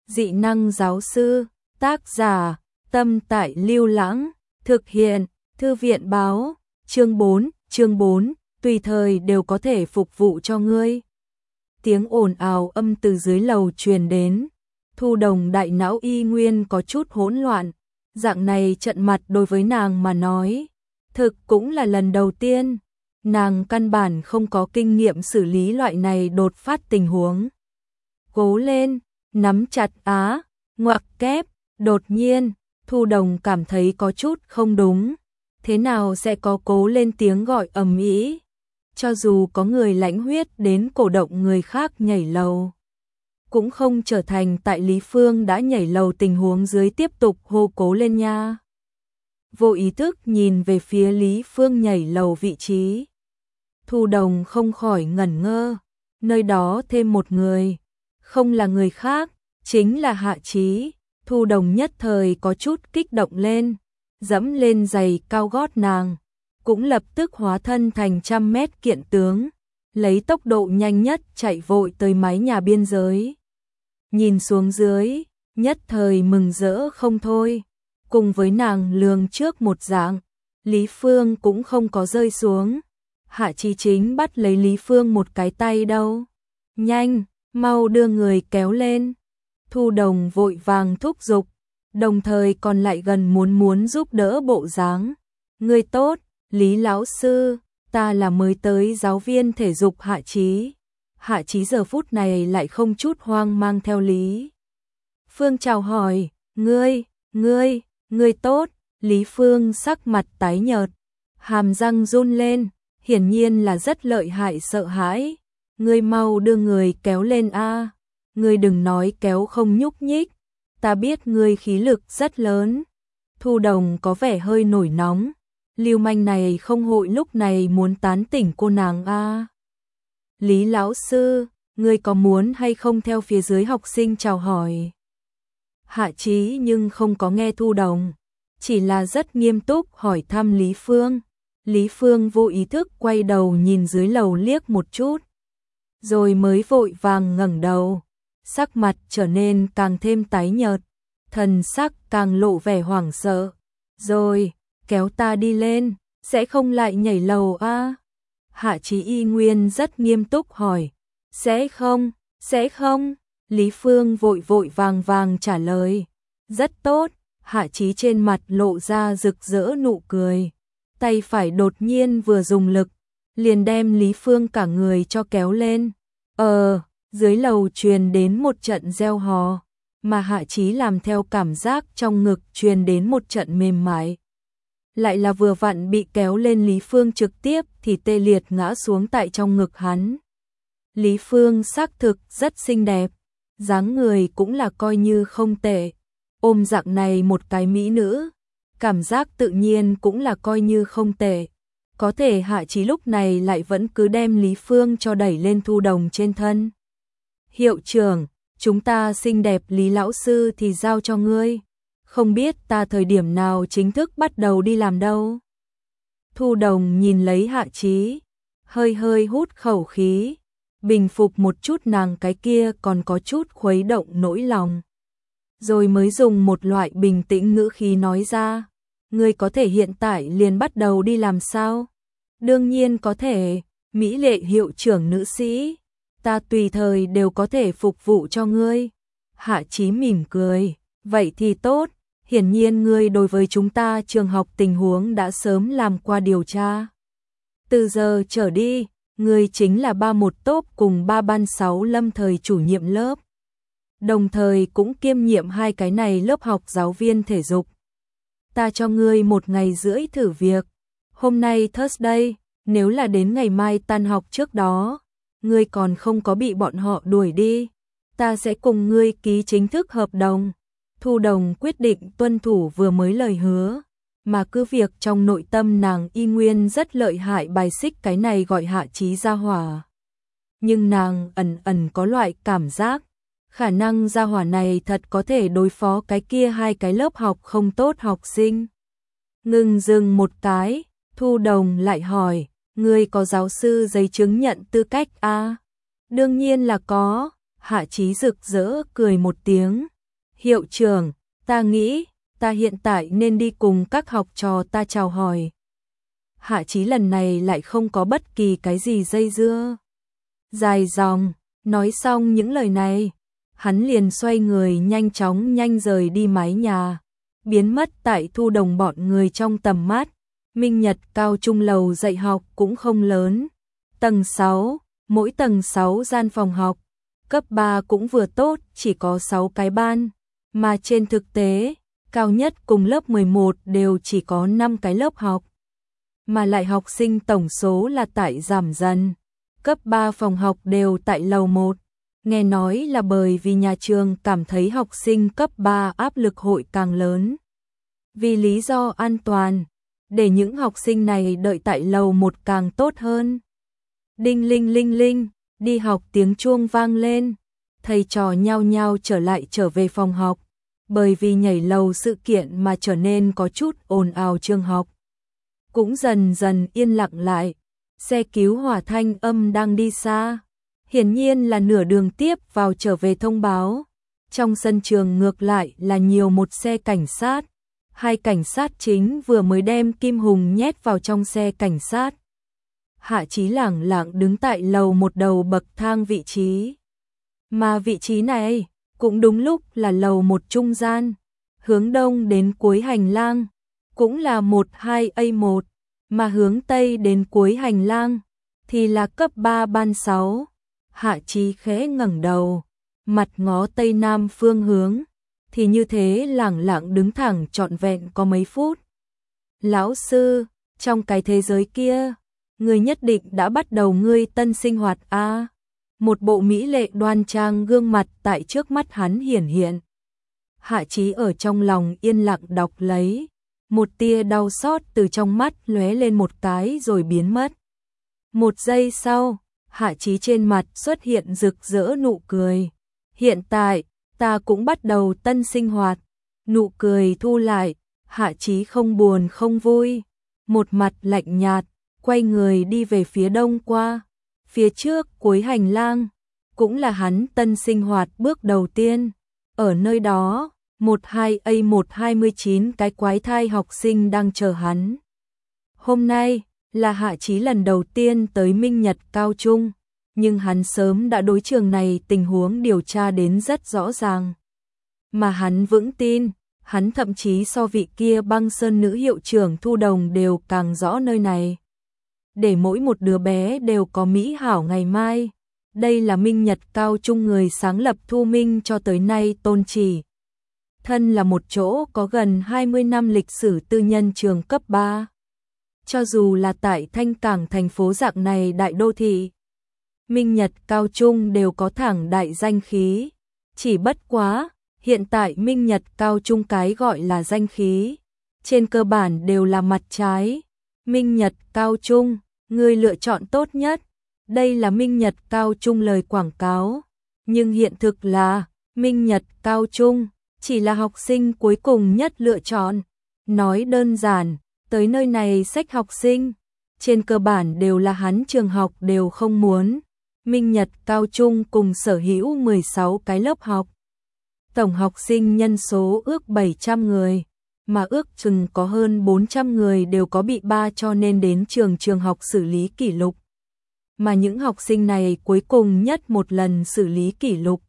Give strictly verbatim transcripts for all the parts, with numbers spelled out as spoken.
Dị năng giáo sư, tác giả, Tâm Tại Lưu Lãng, thực hiện, Thư viện báo, chương bốn, chương bốn, tùy thời đều có thể phục vụ cho ngươi. Tiếng ồn ào âm từ dưới lầu truyền đến, Thu Đồng đại não y nguyên có chút hỗn loạn, dạng này trận mặt đối với nàng mà nói, thực cũng là lần đầu tiên, nàng căn bản không có kinh nghiệm xử lý loại này đột phát tình huống. Cố lên, nắm chặt á, ngoặc kép, đột nhiên, Thu Đồng cảm thấy có chút không đúng, thế nào sẽ có cố lên tiếng gọi ầm ĩ, cho dù có người lãnh huyết đến cổ động người khác nhảy lầu, cũng không trở thành tại Lý Phương đã nhảy lầu tình huống dưới tiếp tục hô cố lên nha. Vô ý thức nhìn về phía Lý Phương nhảy lầu vị trí. Thu Đồng không khỏi ngẩn ngơ, nơi đó thêm một người, không là người khác, chính là Hạ Chí. Thu Đồng nhất thời có chút kích động lên, dẫm lên giày cao gót nàng, cũng lập tức hóa thân thành trăm mét kiện tướng, lấy tốc độ nhanh nhất chạy vội tới mái nhà biên giới. Nhìn xuống dưới, nhất thời mừng rỡ không thôi, cùng với nàng lường trước một dạng, Lý Phương cũng không có rơi xuống. Hạ Chí chính bắt lấy Lý Phương một cái tay đâu. Nhanh, mau đưa người kéo lên. Thu Đồng vội vàng thúc giục, đồng thời còn lại gần muốn muốn giúp đỡ bộ dáng. Người tốt, Lý lão sư, ta là mới tới giáo viên thể dục Hạ Chí. Hạ Chí giờ phút này lại không chút hoang mang theo Lý Phương chào hỏi, ngươi, ngươi, ngươi tốt. Lý Phương sắc mặt tái nhợt, hàm răng run lên, hiển nhiên là rất lợi hại sợ hãi. Ngươi mau đưa người kéo lên a. Ngươi đừng nói kéo không nhúc nhích, ta biết ngươi khí lực rất lớn. Thu Đồng có vẻ hơi nổi nóng, lưu manh này không hội lúc này muốn tán tỉnh cô nàng a. Lý lão sư, ngươi có muốn hay không theo phía dưới học sinh chào hỏi? Hạ Chí nhưng không có nghe Thu Đồng, chỉ là rất nghiêm túc hỏi thăm Lý Phương. Lý Phương vô ý thức quay đầu nhìn dưới lầu liếc một chút, rồi mới vội vàng ngẩng đầu, sắc mặt trở nên càng thêm tái nhợt, thần sắc càng lộ vẻ hoảng sợ. Rồi, kéo ta đi lên, sẽ không lại nhảy lầu a? Hạ Chí y nguyên rất nghiêm túc hỏi. Sẽ không, sẽ không. Lý Phương vội vội vàng vàng trả lời. Rất tốt. Hạ Chí trên mặt lộ ra rực rỡ nụ cười, tay phải đột nhiên vừa dùng lực, liền đem Lý Phương cả người cho kéo lên. Ờ, dưới lầu truyền đến một trận reo hò, mà Hạ Chí làm theo cảm giác trong ngực truyền đến một trận mềm mại. Lại là vừa vặn bị kéo lên Lý Phương trực tiếp thì tê liệt ngã xuống tại trong ngực hắn. Lý Phương xác thực rất xinh đẹp, dáng người cũng là coi như không tệ. Ôm dạng này một cái mỹ nữ, cảm giác tự nhiên cũng là coi như không tệ. Có thể Hạ Chí lúc này lại vẫn cứ đem Lý Phương cho đẩy lên Thu Đồng trên thân. Hiệu trưởng, chúng ta xinh đẹp Lý lão sư thì giao cho ngươi. Không biết ta thời điểm nào chính thức bắt đầu đi làm đâu. Thu Đồng nhìn lấy Hạ Chí, hơi hơi hút khẩu khí, bình phục một chút nàng cái kia còn có chút khuấy động nỗi lòng. Rồi mới dùng một loại bình tĩnh ngữ khí nói ra, ngươi có thể hiện tại liền bắt đầu đi làm sao? Đương nhiên có thể, mỹ lệ hiệu trưởng nữ sĩ, ta tùy thời đều có thể phục vụ cho ngươi. Hạ Chí mỉm cười, vậy thì tốt, hiển nhiên ngươi đối với chúng ta trường học tình huống đã sớm làm qua điều tra. Từ giờ trở đi, ngươi chính là ba một tốp cùng ba ban sáu lâm thời chủ nhiệm lớp. Đồng thời cũng kiêm nhiệm hai cái này lớp học giáo viên thể dục. Ta cho ngươi một ngày rưỡi thử việc. Hôm nay Thursday, nếu là đến ngày mai tan học trước đó, ngươi còn không có bị bọn họ đuổi đi, ta sẽ cùng ngươi ký chính thức hợp đồng. Thu Đồng quyết định tuân thủ vừa mới lời hứa, mà cứ việc trong nội tâm nàng y nguyên rất lợi hại bài xích cái này gọi Hạ Chí gia hỏa. Nhưng nàng ẩn ẩn có loại cảm giác, khả năng gia hỏa này thật có thể đối phó cái kia hai cái lớp học không tốt học sinh. Ngừng dừng một cái, Thu Đồng lại hỏi, ngươi có giáo sư giấy chứng nhận tư cách a? Đương nhiên là có. Hạ Chí rực rỡ cười một tiếng, Hiệu trưởng, ta nghĩ, ta hiện tại nên đi cùng các học trò ta chào hỏi. Hạ Chí lần này lại không có bất kỳ cái gì dây dưa. Dài dòng, nói xong những lời này, hắn liền xoay người nhanh chóng nhanh rời đi mái nhà, biến mất tại Thu Đồng bọn người trong tầm mắt. Minh Nhật cao trung lầu dạy học cũng không lớn. Tầng sáu, mỗi tầng sáu gian phòng học. Cấp ba cũng vừa tốt, chỉ có sáu cái ban. Mà trên thực tế, cao nhất cùng lớp mười một đều chỉ có năm cái lớp học. Mà lại học sinh tổng số là tại giảm dần. Cấp ba phòng học đều tại lầu một. Nghe nói là bởi vì nhà trường cảm thấy học sinh cấp ba áp lực hội càng lớn. Vì lý do an toàn, để những học sinh này đợi tại lầu một càng tốt hơn. Đinh linh linh linh, đi học tiếng chuông vang lên. Thầy trò nhao nhao trở lại trở về phòng học. Bởi vì nhảy lầu sự kiện mà trở nên có chút ồn ào trường học. Cũng dần dần yên lặng lại. Xe cứu hỏa thanh âm đang đi xa. Hiển nhiên là nửa đường tiếp vào trở về thông báo. Trong sân trường ngược lại là nhiều một xe cảnh sát. Hai cảnh sát chính vừa mới đem Kim Hùng nhét vào trong xe cảnh sát. Hạ Chí lẳng lặng đứng tại lầu một đầu bậc thang vị trí. Mà vị trí này cũng đúng lúc là lầu một trung gian, hướng đông đến cuối hành lang, cũng là một hai A một, mà hướng tây đến cuối hành lang thì là cấp ba ban sáu. Hạ Chí khẽ ngẩng đầu, mặt ngó tây nam phương hướng, thì như thế lẳng lặng đứng thẳng trọn vẹn có mấy phút. Lão sư, trong cái thế giới kia, người nhất định đã bắt đầu ngươi tân sinh hoạt a. À? Một bộ mỹ lệ đoan trang gương mặt tại trước mắt hắn hiển hiện. Hạ Chí ở trong lòng yên lặng đọc lấy, một tia đau xót từ trong mắt lóe lên một cái rồi biến mất. Một giây sau, Hạ Chí trên mặt xuất hiện rực rỡ nụ cười. Hiện tại, ta cũng bắt đầu tân sinh hoạt. Nụ cười thu lại, Hạ Chí không buồn không vui, một mặt lạnh nhạt, quay người đi về phía đông qua. Phía trước cuối hành lang, cũng là hắn tân sinh hoạt bước đầu tiên. Ở nơi đó, một hai A một hai mươi chín cái quái thai học sinh đang chờ hắn. Hôm nay là Hạ Chí lần đầu tiên tới Minh Nhật cao trung, nhưng hắn sớm đã đối trường này tình huống điều tra đến rất rõ ràng. Mà hắn vững tin, hắn thậm chí so vị kia Băng Sơn nữ hiệu trưởng Thu Đồng đều càng rõ nơi này. Để mỗi một đứa bé đều có mỹ hảo ngày mai. Đây là Minh Nhật cao trung người sáng lập Thu Minh cho tới nay tôn chỉ. Thân là một chỗ có gần hai mươi năm lịch sử tư nhân trường cấp ba. Cho dù là tại Thanh Cảng thành phố dạng này đại đô thị, Minh Nhật cao trung đều có thẳng đại danh khí. Chỉ bất quá, hiện tại Minh Nhật cao trung cái gọi là danh khí, trên cơ bản đều là mặt trái. Minh Nhật cao trung, người lựa chọn tốt nhất. Đây là Minh Nhật cao trung lời quảng cáo. Nhưng hiện thực là, Minh Nhật cao trung chỉ là học sinh cuối cùng nhất lựa chọn. Nói đơn giản, tới nơi này sách học sinh, trên cơ bản đều là hắn trường học đều không muốn. Minh Nhật cao trung cùng sở hữu mười sáu cái lớp học. Tổng học sinh nhân số ước bảy trăm người, mà ước chừng có hơn bốn trăm người đều có bị ba cho nên đến trường trường học xử lý kỷ lục. Mà những học sinh này cuối cùng nhất một lần xử lý kỷ lục,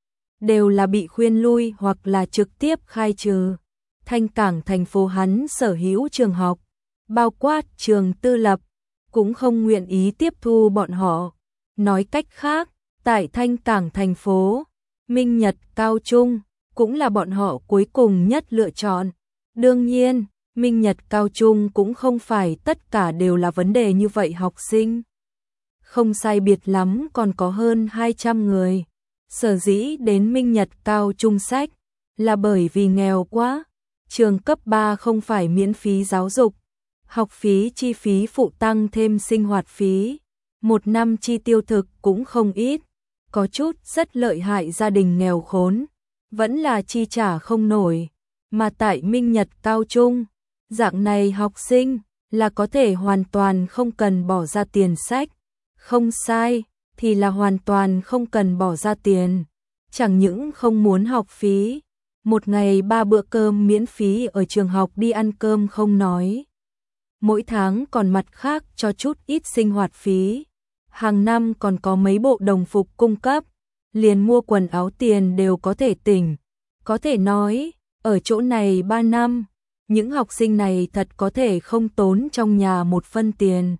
đều là bị khuyên lui hoặc là trực tiếp khai trừ. Thanh Cảng thành phố hắn sở hữu trường học, bao quát trường tư lập, cũng không nguyện ý tiếp thu bọn họ. Nói cách khác, tại Thanh Cảng thành phố, Minh Nhật cao trung cũng là bọn họ cuối cùng nhất lựa chọn. Đương nhiên, Minh Nhật cao trung cũng không phải tất cả đều là vấn đề như vậy học sinh. Không sai biệt lắm còn có hơn hai trăm người. Sở dĩ đến Minh Nhật cao trung sách là bởi vì nghèo quá. Trường cấp ba không phải miễn phí giáo dục, học phí chi phí phụ tăng thêm sinh hoạt phí. Một năm chi tiêu thực cũng không ít. Có chút rất lợi hại gia đình nghèo khốn, vẫn là chi trả không nổi. Mà tại Minh Nhật cao trung, dạng này học sinh là có thể hoàn toàn không cần bỏ ra tiền sách. Không sai, thì là hoàn toàn không cần bỏ ra tiền. Chẳng những không muốn học phí, Một ngày ba bữa cơm miễn phí ở trường học đi ăn cơm không nói. Mỗi tháng còn mặt khác cho chút ít sinh hoạt phí. Hàng năm còn có mấy bộ đồng phục cung cấp, liền mua quần áo tiền đều có thể tỉnh. Có thể nói, ở chỗ này ba năm, những học sinh này thật có thể không tốn trong nhà một phân tiền.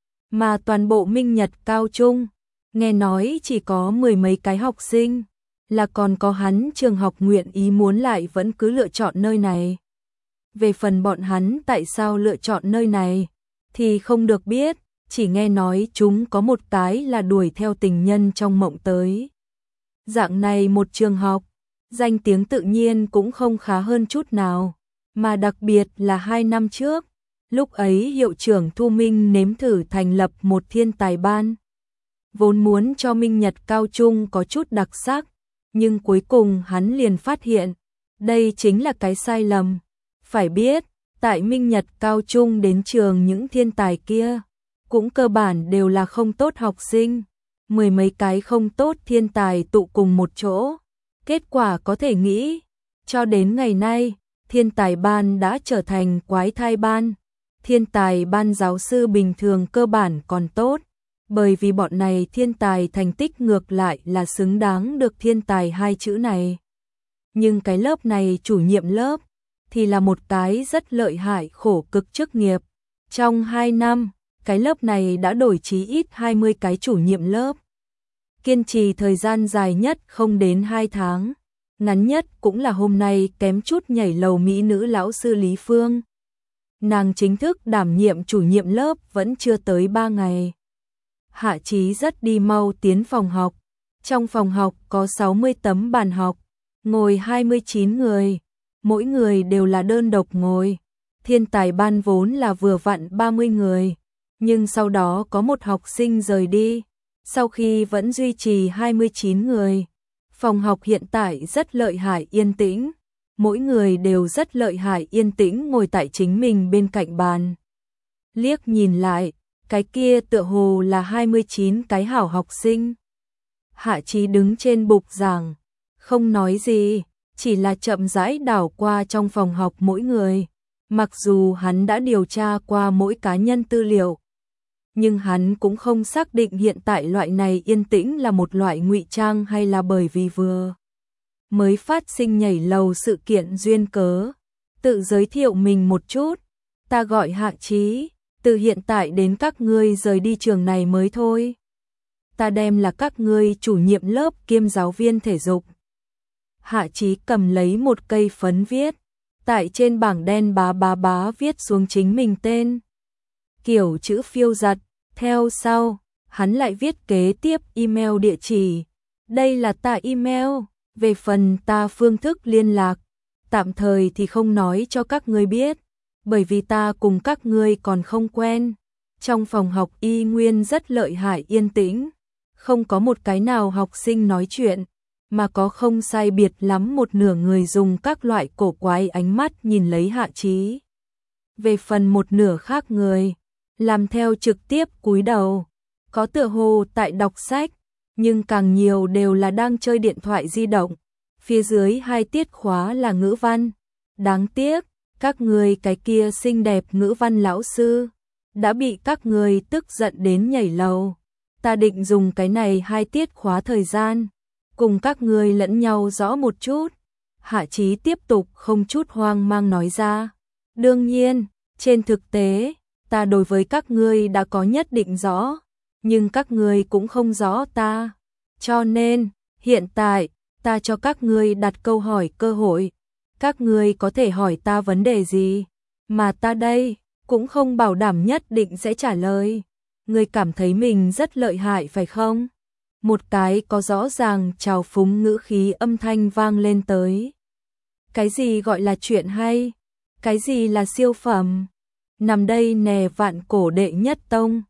Mà toàn bộ Minh Nhật cao trung, nghe nói chỉ có mười mấy cái học sinh, là còn có hắn trường học nguyện ý muốn lại vẫn cứ lựa chọn nơi này. Về phần bọn hắn tại sao lựa chọn nơi này, thì không được biết, chỉ nghe nói chúng có một cái là đuổi theo tình nhân trong mộng tới. Dạng này một trường học, danh tiếng tự nhiên cũng không khá hơn chút nào, mà đặc biệt là hai năm trước, lúc ấy hiệu trưởng Thu Minh nếm thử thành lập một thiên tài ban. Vốn muốn cho Minh Nhật cao trung có chút đặc sắc, nhưng cuối cùng hắn liền phát hiện, đây chính là cái sai lầm. Phải biết, tại Minh Nhật cao trung đến trường những thiên tài kia, cũng cơ bản đều là không tốt học sinh, mười mấy cái không tốt thiên tài tụ cùng một chỗ. Kết quả có thể nghĩ, cho đến ngày nay, thiên tài ban đã trở thành quái thai ban. Thiên tài ban giáo sư bình thường cơ bản còn tốt, bởi vì bọn này thiên tài thành tích ngược lại là xứng đáng được thiên tài hai chữ này. Nhưng cái lớp này chủ nhiệm lớp, thì là một cái rất lợi hại khổ cực chức nghiệp. Trong hai năm, cái lớp này đã đổi chí ít hai mươi cái chủ nhiệm lớp. Kiên trì thời gian dài nhất không đến hai tháng, ngắn nhất cũng là hôm nay kém chút nhảy lầu mỹ nữ lão sư Lý Phương. Nàng chính thức đảm nhiệm chủ nhiệm lớp vẫn chưa tới ba ngày. Hạ Chí rất đi mau tiến phòng học. Trong phòng học có sáu mươi tấm bàn học, ngồi hai mươi chín người, mỗi người đều là đơn độc ngồi. Thiên tài ban vốn là vừa vặn ba mươi người, nhưng sau đó có một học sinh rời đi. Sau khi vẫn duy trì hai mươi chín người, phòng học hiện tại rất lợi hại yên tĩnh. Mỗi người đều rất lợi hại yên tĩnh ngồi tại chính mình bên cạnh bàn. Liếc nhìn lại, cái kia tựa hồ là hai mươi chín cái hảo học sinh. Hạ Chí đứng trên bục giảng, không nói gì, chỉ là chậm rãi đảo qua trong phòng học mỗi người. Mặc dù hắn đã điều tra qua mỗi cá nhân tư liệu, nhưng hắn cũng không xác định hiện tại loại này yên tĩnh là một loại ngụy trang hay là bởi vì vừa mới phát sinh nhảy lầu sự kiện duyên cớ. Tự giới thiệu mình một chút, ta gọi Hạ Chí, từ hiện tại đến các ngươi rời đi trường này mới thôi. Ta đem là các ngươi chủ nhiệm lớp kiêm giáo viên thể dục. Hạ Chí cầm lấy một cây phấn viết, tại trên bảng đen bá bá bá viết xuống chính mình tên. Kiểu chữ phiêu giật, theo sau, hắn lại viết kế tiếp email địa chỉ. Đây là ta email, về phần ta phương thức liên lạc, tạm thời thì không nói cho các ngươi biết, bởi vì ta cùng các ngươi còn không quen. Trong phòng học y nguyên rất lợi hại yên tĩnh, không có một cái nào học sinh nói chuyện, mà có không sai biệt lắm một nửa người dùng các loại cổ quái ánh mắt nhìn lấy Hạ Chí. Về phần một nửa khác người, làm theo trực tiếp cúi đầu, có tựa hồ tại đọc sách, nhưng càng nhiều đều là đang chơi điện thoại di động. Phía dưới hai tiết khóa là ngữ văn. Đáng tiếc, các người cái kia xinh đẹp ngữ văn lão sư đã bị các người tức giận đến nhảy lầu. Ta định dùng cái này hai tiết khóa thời gian, cùng các người lẫn nhau rõ một chút. Hạ Chí tiếp tục không chút hoang mang nói ra. Đương nhiên, trên thực tế, ta đối với các ngươi đã có nhất định rõ, nhưng các ngươi cũng không rõ ta. Cho nên, hiện tại, ta cho các ngươi đặt câu hỏi cơ hội. Các ngươi có thể hỏi ta vấn đề gì, mà ta đây cũng không bảo đảm nhất định sẽ trả lời. Ngươi cảm thấy mình rất lợi hại phải không? Một cái có rõ ràng trào phúng ngữ khí âm thanh vang lên tới. Cái gì gọi là chuyện hay? Cái gì là siêu phẩm? Nằm đây nè vạn cổ đệ nhất tông.